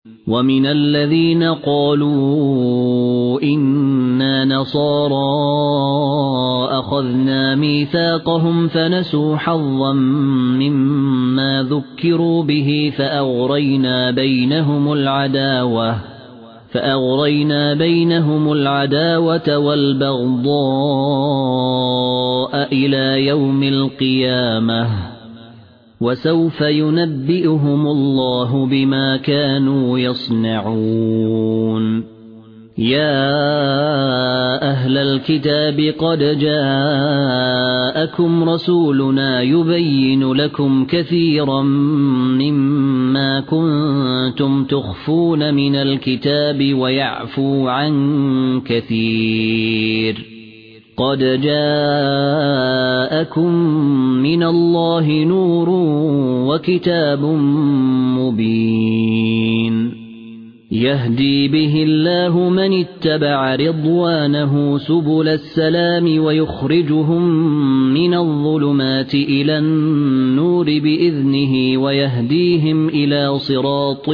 ومن الذين قالوا إنا نصارى أخذنا ميثاقهم فنسوا حظا مما ذكروا به فأغرينا بينهم العداوة والبغضاء إلى يوم القيامة وسوف ينبئهم الله بما كانوا يصنعون يا أهل الكتاب قد جاءكم رسولنا يبين لكم كثيرا مما كنتم تخفون من الكتاب ويعفو عن كثير قد جاءكم من الله نور وكتاب مبين يهدي به الله من اتبع رضوانه سبل السلام ويخرجهم من الظلمات إلى النور بإذنه ويهديهم إلى صراط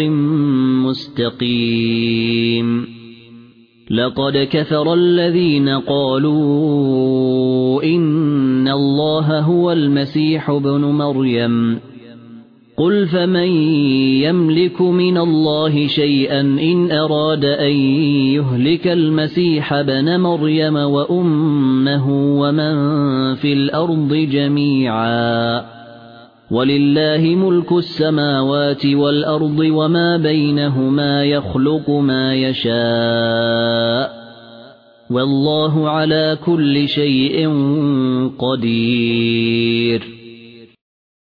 مستقيم لقد كفر الذين قالوا إن الله هو المسيح ابن مريم قل فمن يملك من الله شيئا إن أراد أن يهلك المسيح ابن مريم وأمه ومن في الأرض جميعا ولله ملك السماوات والأرض وما بينهما يخلق ما يشاء والله على كل شيء قدير